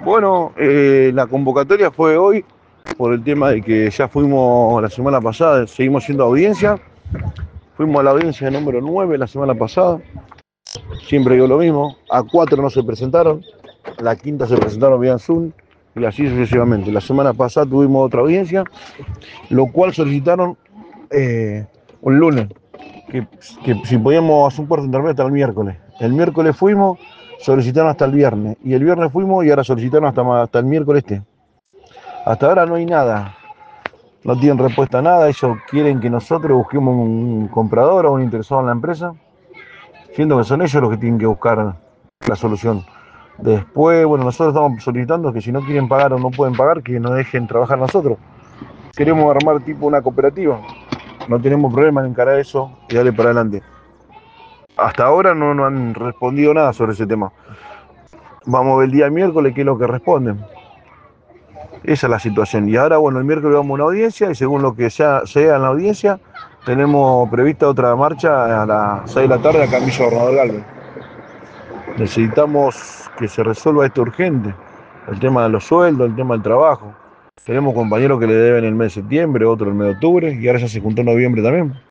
Bueno, la convocatoria fue hoy por el tema de que ya fuimos la semana pasada, seguimos yendo a audiencia. Fuimos a la audiencia número 9 la semana pasada. Siempre digo lo mismo. A 4 no se presentaron. La quinta se presentaron vía Zoom y así sucesivamente. La semana pasada tuvimos otra audiencia, lo cual solicitaron un lunes, que, que si podíamos hacer un puerto intermedio hasta el miércoles. El miércoles fuimos, solicitaron hasta el viernes. Y el viernes fuimos y ahora solicitaron hasta el miércoles este. Hasta ahora no hay nada. No tienen respuesta a nada. Ellos quieren que nosotros busquemos un comprador o un interesado en la empresa, siendo que son ellos los que tienen que buscar la solución. Después, bueno, nosotros estamos solicitando que si no quieren pagar o no pueden pagar, que nos dejen trabajar nosotros. Queremos armar tipo una cooperativa. No tenemos problema en encarar eso y darle para adelante. Hasta ahora no han respondido nada sobre ese tema. Vamos a ver el día miércoles qué es lo que responden. Esa es la situación. Y ahora, bueno, el miércoles vamos a una audiencia y según lo que sea en la audiencia, tenemos prevista otra marcha a las 6 de la tarde acá en Villa Gobernador Galvez. Necesitamos que se resuelva esto urgente. El tema de los sueldos, el tema del trabajo. Tenemos compañeros que le deben el mes de septiembre, otro el mes de octubre y ahora ya se juntó en noviembre también.